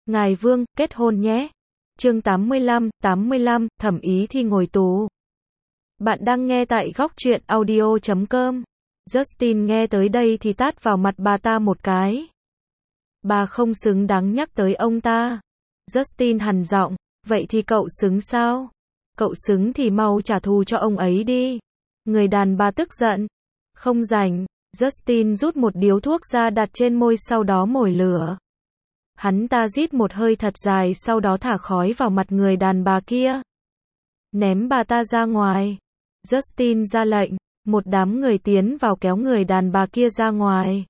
Ngài Vương, kết hôn nhé. Chương 85, Thẩm Ý Thi ngồi tù. Bạn đang nghe tại góc truyện audio.com. Justin nghe tới đây thì tát vào mặt bà ta một cái. Bà không xứng đáng nhắc tới ông ta. Justin hằn giọng, vậy thì cậu xứng sao? Cậu xứng thì mau trả thù cho ông ấy đi. Người đàn bà tức giận. Không rảnh. Justin rút một điếu thuốc ra đặt trên môi sau đó mồi lửa. Hắn ta rít một hơi thật dài sau đó thả khói vào mặt người đàn bà kia. Ném bà ta ra ngoài. Justin ra lệnh, một đám người tiến vào kéo người đàn bà kia ra ngoài.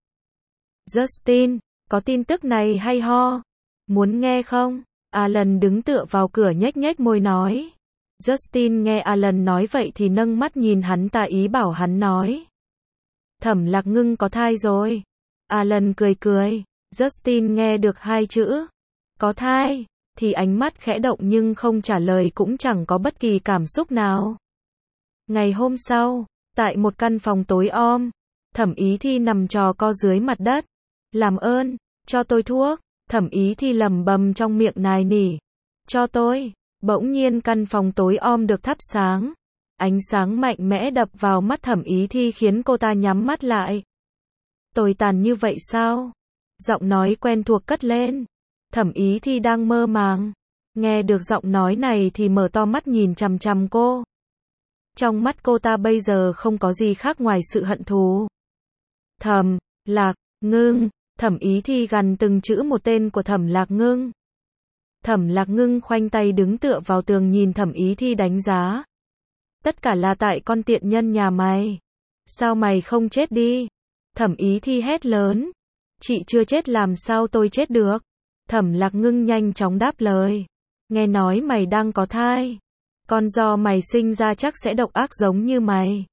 Justin, có tin tức này hay ho? Muốn nghe không? Alan đứng tựa vào cửa nhếch nhếch môi nói. Justin nghe Alan nói vậy thì nâng mắt nhìn hắn ta ý bảo hắn nói. Thẩm Lạc Ngưng có thai rồi. Alan cười cười. Justin nghe được hai chữ có thai thì ánh mắt khẽ động nhưng không trả lời cũng chẳng có bất kỳ cảm xúc nào. Ngày hôm sau, tại một căn phòng tối om, Thẩm Ý Thi nằm trò co dưới mặt đất. Làm ơn, cho tôi thuốc. Thẩm Ý Thi lẩm bẩm trong miệng nài nỉ. Cho tôi. Bỗng nhiên căn phòng tối om được thắp sáng. Ánh sáng mạnh mẽ đập vào mắt Thẩm Ý Thi khiến cô ta nhắm mắt lại. Tồi tàn như vậy sao? Giọng nói quen thuộc cất lên. Thẩm Ý Thi đang mơ màng. Nghe được giọng nói này thì mở to mắt nhìn chằm chằm cô. Trong mắt cô ta bây giờ không có gì khác ngoài sự hận thù. Thẩm Lạc Ngưng. Thẩm Ý Thi gằn từng chữ một tên của Thẩm Lạc Ngưng. Thẩm Lạc Ngưng khoanh tay đứng tựa vào tường nhìn Thẩm Ý Thi đánh giá. Tất cả là tại con tiện nhân nhà mày. Sao mày không chết đi? Thẩm Ý Thi hét lớn. Chị chưa chết làm sao tôi chết được? Thẩm Lạc Ngưng nhanh chóng đáp lời. Nghe nói mày đang có thai. Con do mày sinh ra chắc sẽ độc ác giống như mày.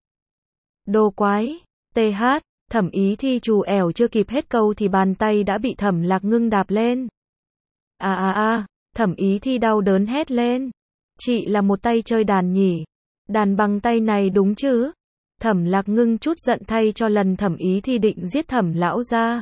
Đồ quái. TH. Thẩm Ý Thi trù ẻo chưa kịp hết câu thì bàn tay đã bị Thẩm Lạc Ngưng đạp lên. Thẩm Ý Thi đau đớn hét lên. Chị là một tay chơi đàn nhỉ? Đàn bằng tay này đúng chứ? Thẩm Lạc Ngưng chút giận thay cho lần Thẩm Ý Thi định giết Thẩm lão gia.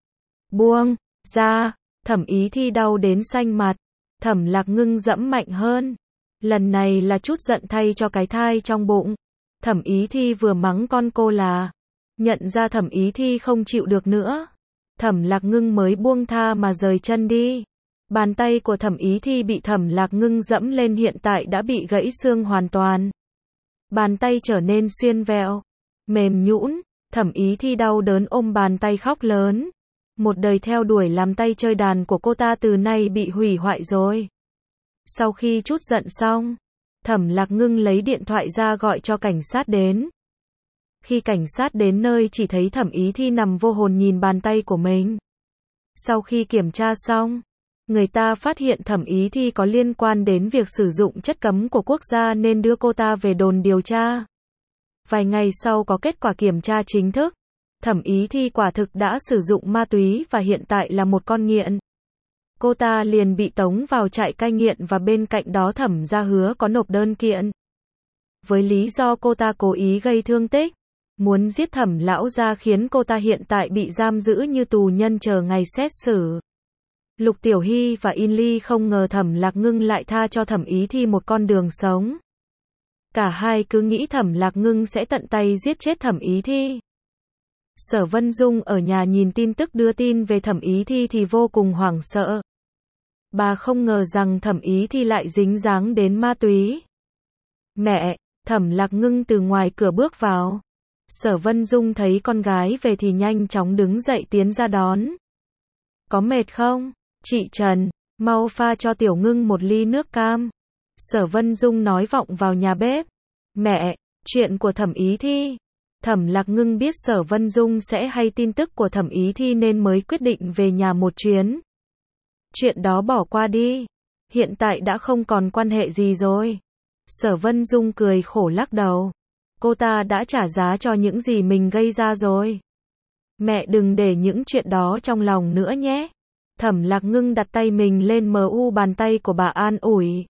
Buông ra. Thẩm Ý Thi đau đến xanh mặt. Thẩm Lạc Ngưng giẫm mạnh hơn. Lần này là chút giận thay cho cái thai trong bụng. Thẩm Ý Thi vừa mắng con cô là. Nhận ra Thẩm Ý Thi không chịu được nữa. Thẩm Lạc Ngưng mới buông tha mà rời chân đi. Bàn tay của Thẩm Ý Thi bị Thẩm Lạc Ngưng dẫm lên hiện tại đã bị gãy xương hoàn toàn. Bàn tay trở nên xiên vẹo, mềm nhũn. Thẩm Ý Thi đau đớn ôm bàn tay khóc lớn. Một đời theo đuổi làm tay chơi đàn của cô ta từ nay bị hủy hoại rồi. Sau khi chút giận xong, Thẩm Lạc Ngưng lấy điện thoại ra gọi cho cảnh sát đến. Khi cảnh sát đến nơi chỉ thấy Thẩm Ý Thi nằm vô hồn nhìn bàn tay của mình. Sau khi kiểm tra xong, người ta phát hiện Thẩm Ý Thi có liên quan đến việc sử dụng chất cấm của quốc gia nên đưa cô ta về đồn điều tra. Vài ngày sau có kết quả kiểm tra chính thức. Thẩm Ý Thi quả thực đã sử dụng ma túy và hiện tại là một con nghiện. Cô ta liền bị tống vào trại cai nghiện và bên cạnh đó Thẩm gia hứa có nộp đơn kiện. Với lý do cô ta cố ý gây thương tích, muốn giết Thẩm lão gia khiến cô ta hiện tại bị giam giữ như tù nhân chờ ngày xét xử. Lục Tiểu Hy và In Ly không ngờ Thẩm Lạc Ngưng lại tha cho Thẩm Ý Thi một con đường sống. Cả hai cứ nghĩ Thẩm Lạc Ngưng sẽ tận tay giết chết Thẩm Ý Thi. Sở Vân Dung ở nhà nhìn tin tức đưa tin về Thẩm Ý Thi thì vô cùng hoảng sợ. Bà không ngờ rằng Thẩm Ý Thi lại dính dáng đến ma túy. Mẹ, Thẩm Lạc Ngưng từ ngoài cửa bước vào. Sở Vân Dung thấy con gái về thì nhanh chóng đứng dậy tiến ra đón. Có mệt không? Chị Trần, mau pha cho Tiểu Ngưng một ly nước cam. Sở Vân Dung nói vọng vào nhà bếp. Mẹ, chuyện của Thẩm Ý Thi. Thẩm Lạc Ngưng biết Sở Vân Dung sẽ hay tin tức của Thẩm Ý Thi nên mới quyết định về nhà một chuyến. Chuyện đó bỏ qua đi. Hiện tại đã không còn quan hệ gì rồi. Sở Vân Dung cười khổ lắc đầu. Cô ta đã trả giá cho những gì mình gây ra rồi. Mẹ đừng để những chuyện đó trong lòng nữa nhé. Thẩm Lạc Ngưng đặt tay mình lên bàn tay của bà an ủi.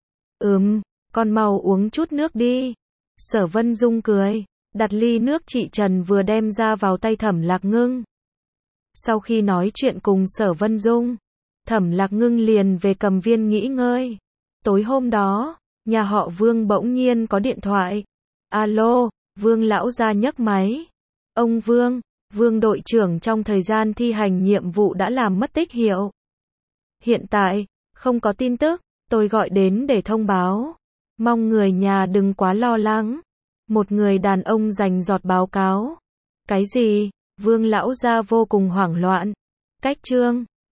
Con mau uống chút nước đi. Sở Vân Dung cười, đặt ly nước chị Trần vừa đem ra vào tay Thẩm Lạc Ngưng. Sau khi nói chuyện cùng Sở Vân Dung, Thẩm Lạc Ngưng liền về Cầm Viên nghỉ ngơi. Tối hôm đó, nhà họ Vương bỗng nhiên có điện thoại. Alo, Vương lão gia nhấc máy. Ông Vương, Vương đội trưởng trong thời gian thi hành nhiệm vụ đã làm mất tích hiệu. Hiện tại, không có tin tức, tôi gọi đến để thông báo. Mong người nhà đừng quá lo lắng. Một người đàn ông rành rọt báo cáo. Cái gì? Vương lão gia vô cùng hoảng loạn. Cách chương